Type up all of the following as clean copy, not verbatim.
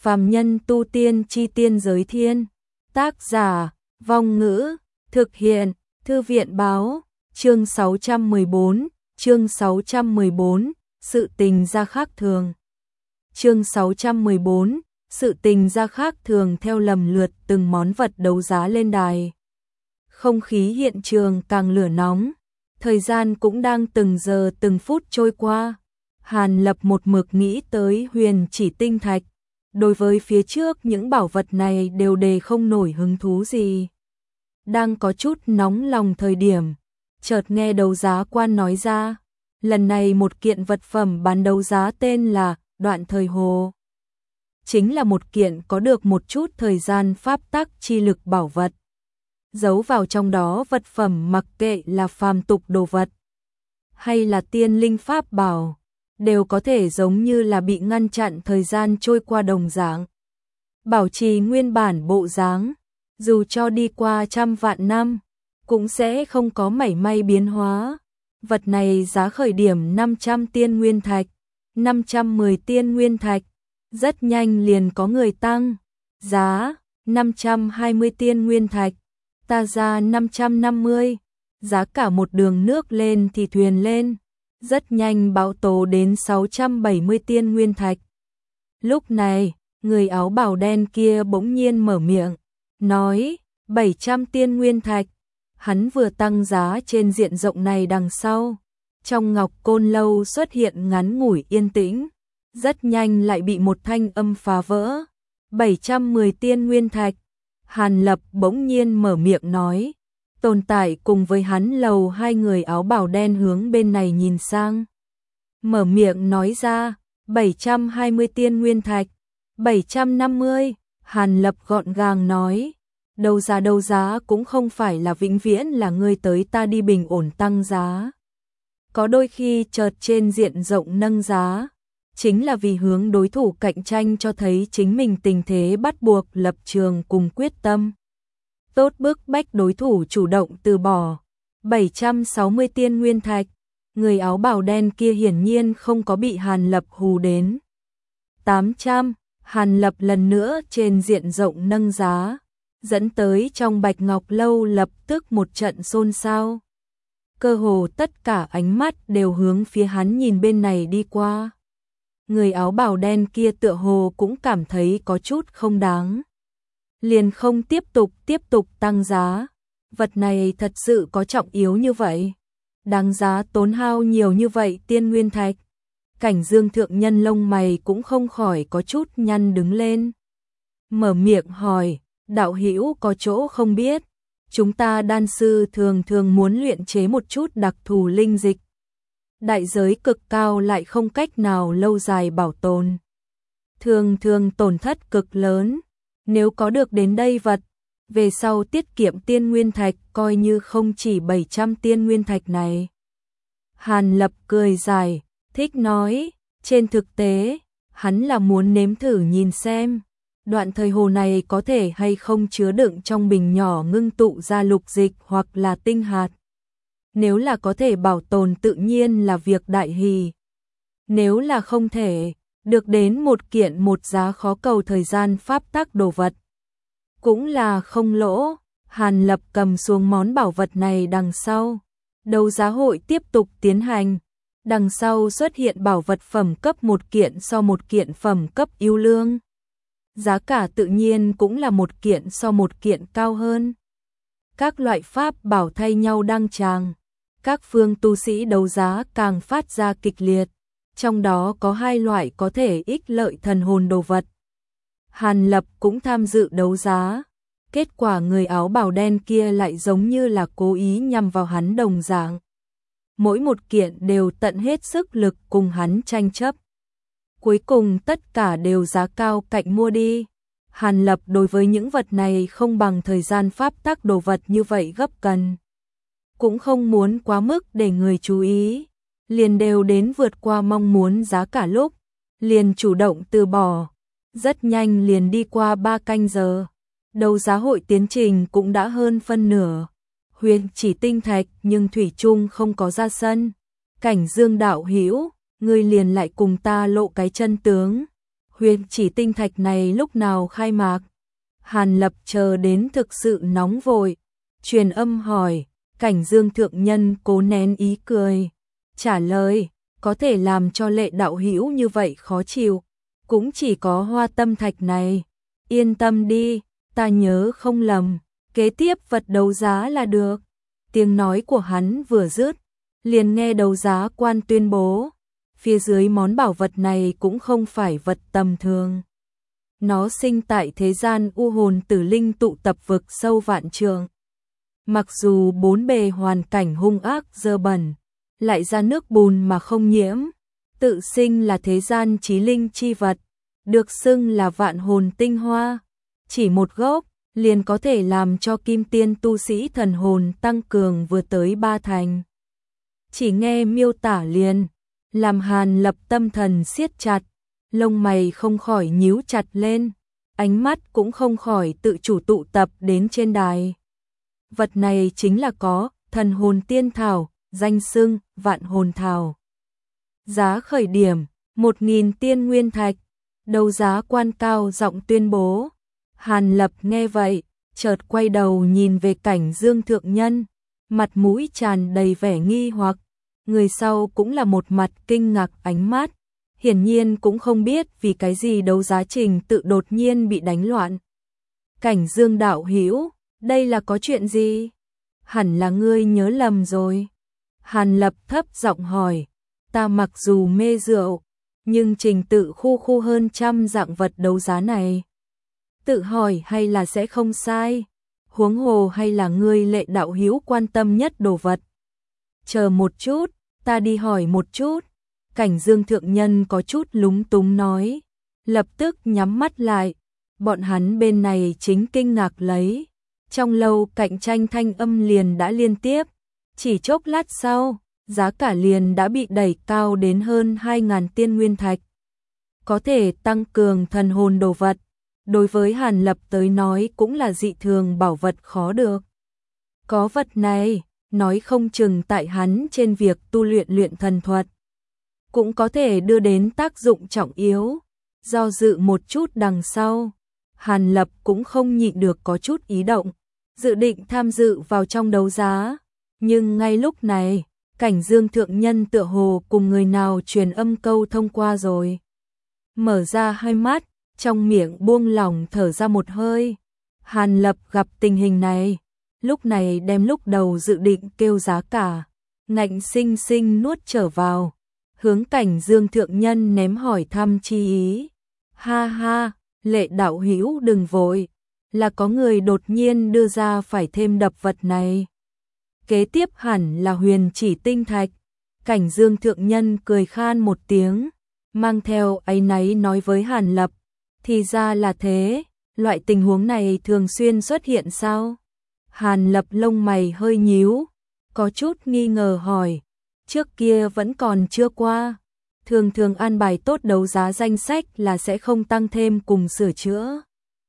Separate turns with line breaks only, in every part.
Phàm nhân tu tiên chi tiên giới thiên. Tác giả, Vong Ngữ, thực hiện, Thư viện báo, chương 614, chương 614, sự tình gia khác thường. Chương 614, sự tình gia khác thường theo lầm lượt từng món vật đấu giá lên đài. Không khí hiện trường càng lửa nóng, thời gian cũng đang từng giờ từng phút trôi qua. Hàn Lập một mực nghĩ tới Huyền Chỉ Tinh Thạch, đối với phía trước những bảo vật này đều đề không nổi hứng thú gì. Đang có chút nóng lòng thời điểm, chợt nghe đấu giá quan nói ra, lần này một kiện vật phẩm bán đấu giá tên là Đoạn Thời Hồ. Chính là một kiện có được một chút thời gian pháp tắc chi lực bảo vật. Giấu vào trong đó vật phẩm mặc kệ là phàm tục đồ vật, hay là tiên linh pháp bảo, đều có thể giống như là bị ngăn chặn thời gian trôi qua đồng dạng. Bảo trì nguyên bản bộ dáng, dù cho đi qua trăm vạn năm, cũng sẽ không có mảy may biến hóa. Vật này giá khởi điểm 500 tiên nguyên thạch, 510 tiên nguyên thạch, rất nhanh liền có người tăng. Giá, 520 tiên nguyên thạch, ta ra 550, giá cả một đường nước lên thì thuyền lên. Rất nhanh bão tố đến 670 tiên nguyên thạch. Lúc này, người áo bào đen kia bỗng nhiên mở miệng, nói 700 tiên nguyên thạch. Hắn vừa tăng giá trên diện rộng này đằng sau, trong Ngọc Côn Lâu xuất hiện ngắn ngủi yên tĩnh, rất nhanh lại bị một thanh âm phá vỡ. 710 tiên nguyên thạch. Hàn Lập bỗng nhiên mở miệng nói. Tồn tại cùng với hắn lầu hai người áo bào đen hướng bên này nhìn sang. Mở miệng nói ra, 720 tiên nguyên thạch, 750, Hàn Lập gọn gàng nói. Đấu giá cũng không phải là vĩnh viễn là ngươi tới ta đi bình ổn tăng giá. Có đôi khi chợt trên diện rộng nâng giá, chính là vì hướng đối thủ cạnh tranh cho thấy chính mình tình thế bắt buộc lập trường cùng quyết tâm. Tốt bức bách đối thủ chủ động từ bỏ. 760 tiên nguyên thạch, người áo bào đen kia hiển nhiên không có bị Hàn Lập hù đến. 800, Hàn Lập lần nữa trên diện rộng nâng giá, dẫn tới trong Bạch Ngọc Lâu lập tức một trận xôn xao. Cơ hồ tất cả ánh mắt đều hướng phía hắn nhìn bên này đi qua. Người áo bào đen kia tựa hồ cũng cảm thấy có chút không đáng, liền không tiếp tục tăng giá. Vật này thật sự có trọng yếu như vậy? Đáng giá tốn hao nhiều như vậy tiên nguyên thạch? Cảnh Dương thượng nhân lông mày cũng không khỏi có chút nhăn đứng lên. Mở miệng hỏi, đạo hữu có chỗ không biết, chúng ta đan sư thường muốn luyện chế một chút đặc thù linh dịch. Đại giới cực cao lại không cách nào lâu dài bảo tồn. Thường tổn thất cực lớn. Nếu có được đến đây vật, về sau tiết kiệm tiên nguyên thạch coi như không chỉ 700 tiên nguyên thạch này. Hàn Lập cười dài, thích nói, trên thực tế, hắn là muốn nếm thử nhìn xem, đoạn thời hồ này có thể hay không chứa đựng trong bình nhỏ ngưng tụ ra lục dịch hoặc là tinh hạt. Nếu là có thể bảo tồn tự nhiên là việc đại hỷ. Nếu là không thể, được đến một kiện một giá khó cầu thời gian pháp tắc đồ vật, cũng là không lỗ. Hàn Lập cầm xuống món bảo vật này đằng sau. Đấu giá hội tiếp tục tiến hành. Đằng sau xuất hiện bảo vật phẩm cấp một kiện so một kiện phẩm cấp yêu lương. Giá cả tự nhiên cũng là một kiện so một kiện cao hơn. Các loại pháp bảo thay nhau đăng tràng. Các phương tu sĩ đấu giá càng phát ra kịch liệt. Trong đó có hai loại có thể ích lợi thần hồn đồ vật. Hàn Lập cũng tham dự đấu giá. Kết quả người áo bào đen kia lại giống như là cố ý nhằm vào hắn đồng dạng. Mỗi một kiện đều tận hết sức lực cùng hắn tranh chấp. Cuối cùng tất cả đều giá cao cạnh mua đi. Hàn Lập đối với những vật này không bằng thời gian pháp tắc đồ vật như vậy gấp cần. Cũng không muốn quá mức để người chú ý. Liền đều đến vượt qua mong muốn giá cả lúc, liền chủ động từ bỏ. Rất nhanh liền đi qua 3 canh giờ. Đấu giá hội tiến trình cũng đã hơn phân nửa. Huyền Chỉ Tinh Thạch nhưng thủy chung không có ra sân. Cảnh Dương đạo hữu, ngươi liền lại cùng ta lộ cái chân tướng. Huyền chỉ tinh thạch này lúc nào khai mạc? Hàn Lập chờ đến thực sự nóng vội, truyền âm hỏi. Cảnh Dương thượng nhân cố nén ý cười, trả lời, có thể làm cho Lệ đạo hữu như vậy khó chịu, cũng chỉ có hoa tâm thạch này. Yên tâm đi, ta nhớ không lầm, kế tiếp vật đấu giá là được. Tiếng nói của hắn vừa dứt, liền nghe đấu giá quan tuyên bố, phía dưới món bảo vật này cũng không phải vật tầm thường. Nó sinh tại thế gian u hồn tử linh tụ tập vực sâu vạn trượng. Mặc dù bốn bề hoàn cảnh hung ác dơ bẩn, lại ra nước bùn mà không nhiễm, tự sinh là thế gian chí linh chi vật, được xưng là vạn hồn tinh hoa. Chỉ một gốc, liền có thể làm cho kim tiên tu sĩ thần hồn tăng cường vừa tới 3 thành. Chỉ nghe miêu tả liền, làm Hàn Lập tâm thần siết chặt, lông mày không khỏi nhíu chặt lên, ánh mắt cũng không khỏi tự chủ tụ tập đến trên đài. Vật này chính là có thần hồn tiên thảo, danh xưng vạn hồn thảo. Giá khởi điểm 1.000 tiên nguyên thạch, đấu giá quan cao giọng tuyên bố. Hàn Lập nghe vậy, chợt quay đầu nhìn về Cảnh Dương thượng nhân, mặt mũi tràn đầy vẻ nghi hoặc, người sau cũng là một mặt kinh ngạc ánh mắt, hiển nhiên cũng không biết vì cái gì đấu giá trình tự đột nhiên bị đánh loạn. Cảnh Dương đạo hữu, đây là có chuyện gì? Hẳn là ngươi nhớ lầm rồi. Hàn Lập thấp giọng hỏi, ta mặc dù mê rượu, nhưng trình tự khu hơn trăm dạng vật đấu giá này. Tự hỏi hay là sẽ không sai, huống hồ hay là ngươi Lệ đạo hữu quan tâm nhất đồ vật. Chờ một chút, ta đi hỏi một chút. Cảnh Dương thượng nhân có chút lúng túng nói, lập tức nhắm mắt lại, bọn hắn bên này chính kinh ngạc lấy. Trong lâu cạnh tranh thanh âm liền đã liên tiếp, chỉ chốc lát sau, giá cả liền đã bị đẩy cao đến hơn 2.000 tiên nguyên thạch. Có thể tăng cường thần hồn đồ vật, đối với Hàn Lập tới nói cũng là dị thường bảo vật khó được. Có vật này, nói không chừng tại hắn trên việc tu luyện thần thuật, cũng có thể đưa đến tác dụng trọng yếu. Do dự một chút đằng sau, Hàn Lập cũng không nhịn được có chút ý động, dự định tham dự vào trong đấu giá. Nhưng ngay lúc này, Cảnh Dương thượng nhân tựa hồ cùng người nào truyền âm câu thông qua rồi. Mở ra hai mắt, trong miệng buông lỏng thở ra một hơi. Hàn Lập gặp tình hình này, lúc này đem lúc đầu dự định kêu giá cả, ngạnh sinh sinh nuốt trở vào, hướng Cảnh Dương thượng nhân ném hỏi thăm chi ý. Ha ha, Lệ đạo hữu đừng vội, là có người đột nhiên đưa ra phải thêm đập vật này. Kế tiếp hẳn là huyền chỉ tinh thạch. Cảnh Dương thượng nhân cười khan một tiếng, mang theo áy náy nói với Hàn Lập, thì ra là thế, loại tình huống này thường xuyên xuất hiện sao? Hàn Lập lông mày hơi nhíu, có chút nghi ngờ hỏi, trước kia vẫn còn chưa qua, thường an bài tốt đấu giá danh sách là sẽ không tăng thêm cùng sửa chữa.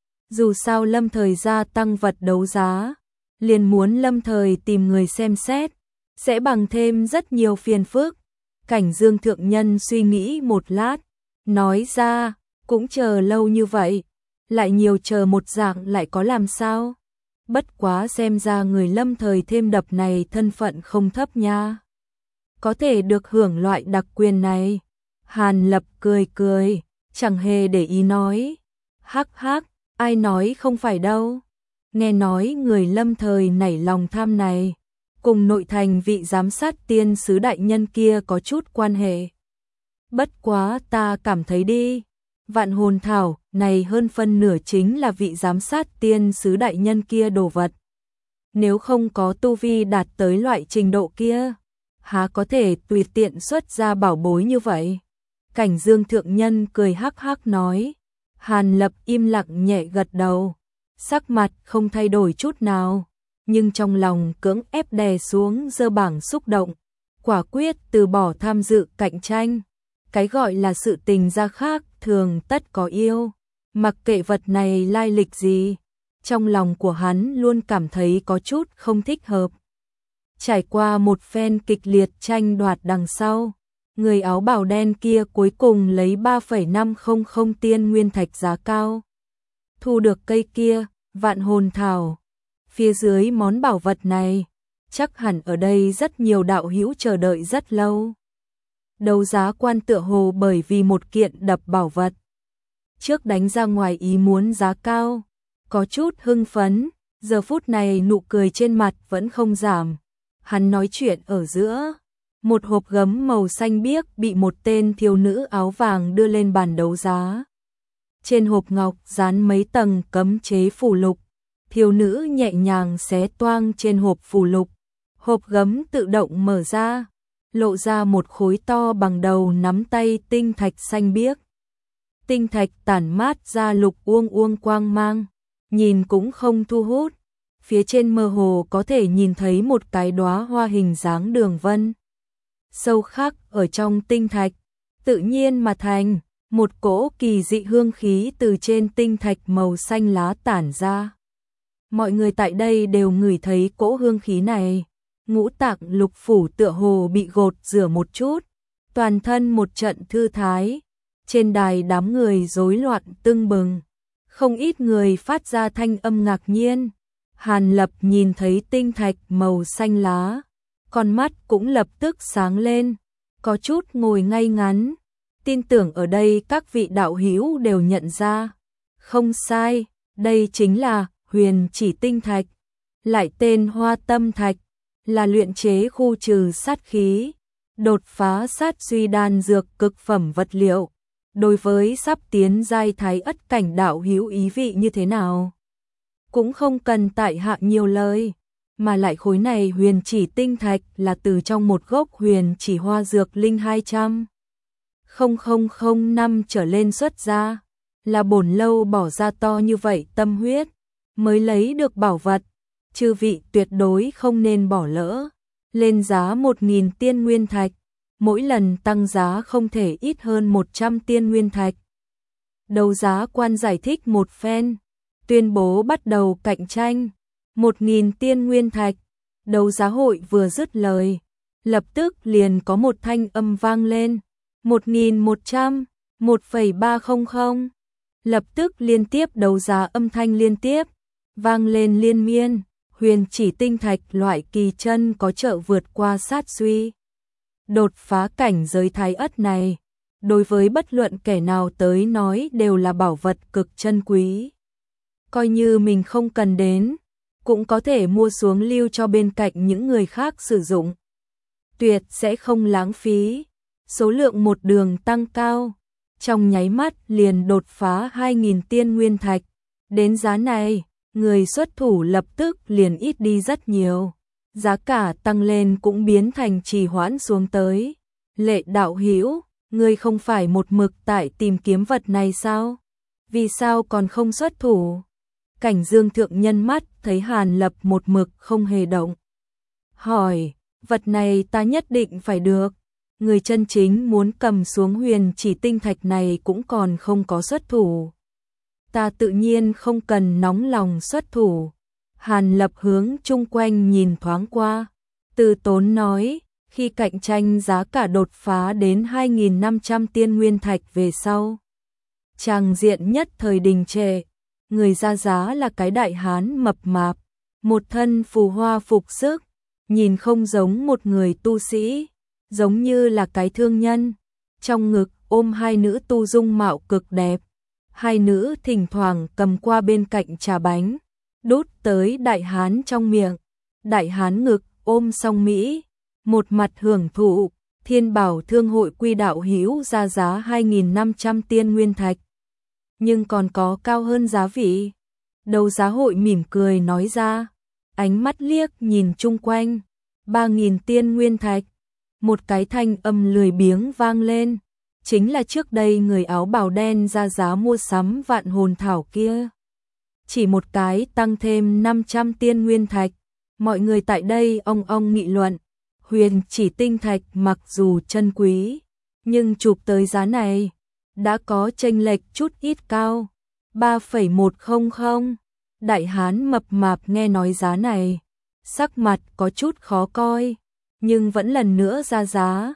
Dù sao lâm thời gia tăng vật đấu giá, liền muốn lâm thời tìm người xem xét, sẽ bằng thêm rất nhiều phiền phức. Cảnh Dương thượng nhân suy nghĩ một lát, nói ra, cũng chờ lâu như vậy, lại nhiều chờ một dạng lại có làm sao? Bất quá xem ra người lâm thời thêm đập này thân phận không thấp nha. Có thể được hưởng loại đặc quyền này. Hàn Lập cười cười, chẳng hề để ý nói. Hắc hắc, ai nói không phải đâu. Nghe nói người lâm thời nảy lòng tham này, cùng nội thành vị giám sát tiên sứ đại nhân kia có chút quan hệ. Bất quá ta cảm thấy đi, vạn hồn thảo này hơn phân nửa chính là vị giám sát tiên sứ đại nhân kia đồ vật. Nếu không có tu vi đạt tới loại trình độ kia, há có thể tùy tiện xuất ra bảo bối như vậy. Cảnh Dương thượng nhân cười hắc hắc nói. Hàn Lập im lặng nhẹ gật đầu, sắc mặt không thay đổi chút nào, nhưng trong lòng cưỡng ép đè xuống dơ bảng xúc động, quả quyết từ bỏ tham dự cạnh tranh. Cái gọi là sự tình gia khác thường tất có yêu, mặc kệ vật này lai lịch gì, trong lòng của hắn luôn cảm thấy có chút không thích hợp. Trải qua một phen kịch liệt tranh đoạt đằng sau, Người áo bào đen kia cuối cùng lấy 3,500 tiên nguyên thạch giá cao. Thu được cây kia, vạn hồn thảo. Phía dưới món bảo vật này, chắc hẳn ở đây rất nhiều đạo hữu chờ đợi rất lâu. Đấu giá quan tựa hồ bởi vì một kiện đập bảo vật trước đánh ra ngoài ý muốn giá cao, có chút hưng phấn, giờ phút này nụ cười trên mặt vẫn không giảm. Hắn nói chuyện ở giữa, một hộp gấm màu xanh biếc bị một tên thiếu nữ áo vàng đưa lên bàn đấu giá. Trên hộp ngọc dán mấy tầng cấm chế phù lục, thiếu nữ nhẹ nhàng xé toang trên hộp phù lục, hộp gấm tự động mở ra, lộ ra một khối to bằng đầu nắm tay tinh thạch xanh biếc. Tinh thạch tản mát ra lục uông quang mang, nhìn cũng không thu hút. Phía trên mơ hồ có thể nhìn thấy một cái đóa hoa hình dáng đường vân. Sâu khắc ở trong tinh thạch, tự nhiên mà thành, một cỗ kỳ dị hương khí từ trên tinh thạch màu xanh lá tản ra. Mọi người tại đây đều ngửi thấy cỗ hương khí này, ngũ tạng lục phủ tựa hồ bị gột rửa một chút, toàn thân một trận thư thái. Trên đài đám người rối loạn tưng bừng, không ít người phát ra thanh âm ngạc nhiên. Hàn Lập nhìn thấy tinh thạch màu xanh lá, con mắt cũng lập tức sáng lên, có chút ngồi ngay ngắn. Tin tưởng ở đây các vị đạo hữu đều nhận ra. Không sai, đây chính là huyền chỉ tinh thạch, lại tên hoa tâm thạch, là luyện chế khu trừ sát khí, đột phá sát suy đan dược cực phẩm vật liệu. Đối với sắp tiến giai thái ất cảnh đạo hữu ý vị như thế nào? Cũng không cần tại hạ nhiều lời, mà lại khối này huyền chỉ tinh thạch là từ trong một gốc huyền chỉ hoa dược linh 200,000 năm trở lên xuất ra, là bổn lâu bỏ ra to như vậy tâm huyết, mới lấy được bảo vật, chư vị tuyệt đối không nên bỏ lỡ, lên giá 1.000 tiên nguyên thạch, mỗi lần tăng giá không thể ít hơn 100 tiên nguyên thạch. Đấu giá quan giải thích một phen, tuyên bố bắt đầu cạnh tranh, 1.000 tiên nguyên thạch. Đấu giá hội vừa dứt lời, lập tức liền có một thanh âm vang lên, 1.100, 1,300. Lập tức liên tiếp đấu giá âm thanh liên tiếp, vang lên liên miên, huyền chỉ tinh thạch loại kỳ chân có trợ vượt qua sát suy. Đột phá cảnh giới thái ất này, đối với bất luận kẻ nào tới nói đều là bảo vật cực chân quý. Coi như mình không cần đến, cũng có thể mua xuống lưu cho bên cạnh những người khác sử dụng. Tuyệt sẽ không lãng phí. Số lượng một đường tăng cao, trong nháy mắt liền đột phá 2.000 tiên nguyên thạch. Đến giá này, người xuất thủ lập tức liền ít đi rất nhiều. Giá cả tăng lên cũng biến thành trì hoãn xuống tới. Lệ đạo hữu, ngươi không phải một mực tại tìm kiếm vật này sao? Vì sao còn không xuất thủ? Cảnh Dương thượng nhân mắt thấy Hàn Lập một mực không hề động. Hỏi, vật này ta nhất định phải được. Người chân chính muốn cầm xuống huyền chỉ tinh thạch này cũng còn không có xuất thủ. Ta tự nhiên không cần nóng lòng xuất thủ. Hàn Lập hướng chung quanh nhìn thoáng qua, từ tốn nói, khi cạnh tranh giá cả đột phá đến 2.500 tiên nguyên thạch về sau. Tràng diện nhất thời đình trệ, người ra giá là cái đại hán mập mạp, một thân phù hoa phục sức, nhìn không giống một người tu sĩ, giống như là cái thương nhân, trong ngực ôm hai nữ tu dung mạo cực đẹp. Hai nữ thỉnh thoảng cầm qua bên cạnh trà bánh, đút tới đại hán trong miệng. Đại hán ngực ôm song mỹ, một mặt hưởng thụ. Thiên Bảo Thương hội quy đạo hữu ra giá 2.500 tiên nguyên thạch, nhưng còn có cao hơn giá vị. Đấu giá hội mỉm cười nói ra, ánh mắt liếc nhìn chung quanh, 3.000 tiên nguyên thạch. Một cái thanh âm lười biếng vang lên, chính là trước đây người áo bào đen ra giá mua sắm vạn hồn thảo kia. Chỉ một cái tăng thêm 500 tiên nguyên thạch, mọi người tại đây ong ong nghị luận. Huyền chỉ tinh thạch mặc dù chân quý, nhưng chụp tới giá này, đã có chênh lệch chút ít cao, 3,100. Đại hán mập mạp nghe nói giá này, sắc mặt có chút khó coi, nhưng vẫn lần nữa ra giá.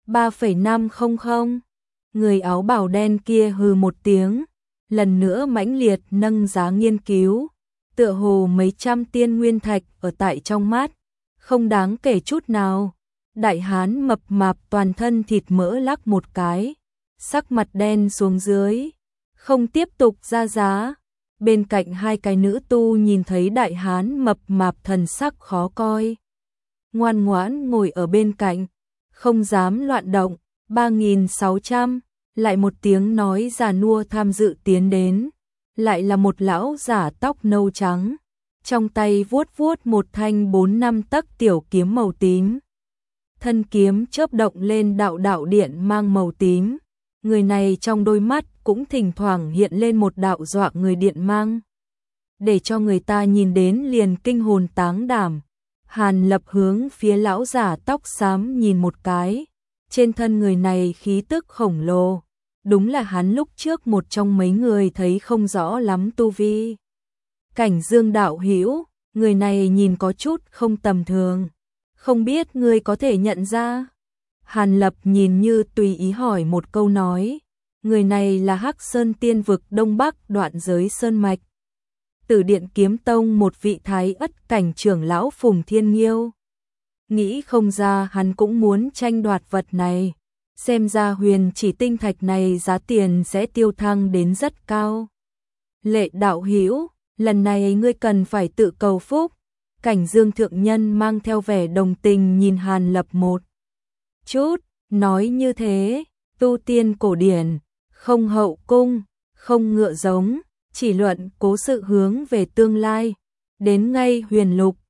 3,500. Người áo bào đen kia hừ một tiếng, lần nữa mãnh liệt nâng giá nghiên cứu, tựa hồ mấy trăm tiên nguyên thạch ở tại trong mắt, không đáng kể chút nào. Đại hán mập mạp toàn thân thịt mỡ lắc một cái, sắc mặt đen xuống dưới, không tiếp tục ra giá. Bên cạnh hai cái nữ tu nhìn thấy đại hán mập mạp thần sắc khó coi, ngoan ngoãn ngồi ở bên cạnh, không dám loạn động. 3.600. Lại một tiếng nói già nua tham dự tiến đến, lại là một lão giả tóc nâu trắng, trong tay vuốt vuốt một thanh 4-5 tấc tiểu kiếm màu tím. Thân kiếm chớp động lên đạo đạo điện mang màu tím, người này trong đôi mắt cũng thỉnh thoảng hiện lên một đạo dọa người điện mang, để cho người ta nhìn đến liền kinh hồn táng đảm. Hàn Lập hướng phía lão giả tóc xám nhìn một cái, trên thân người này khí tức khổng lồ, đúng là hắn lúc trước một trong mấy người thấy không rõ lắm tu vi. Cảnh Dương đạo hữu, người này nhìn có chút không tầm thường, không biết ngươi có thể nhận ra? Hàn Lập nhìn như tùy ý hỏi một câu nói, người này là Hắc Sơn Tiên vực Đông Bắc đoạn giới sơn mạch, Tử Điện Kiếm Tông một vị thái ất cảnh trưởng lão Phùng Thiên Nghiêu. Nghĩ không ra hắn cũng muốn tranh đoạt vật này, xem ra huyền chỉ tinh thạch này giá tiền sẽ tiêu thăng đến rất cao. Lệ đạo hữu, lần này ngươi cần phải tự cầu phúc. Cảnh Dương thượng nhân mang theo vẻ đồng tình nhìn Hàn Lập một chút, nói như thế, tu tiên cổ điển, không hậu cung, không ngựa giống, chỉ luận cố sự hướng về tương lai, đến ngay huyền lục,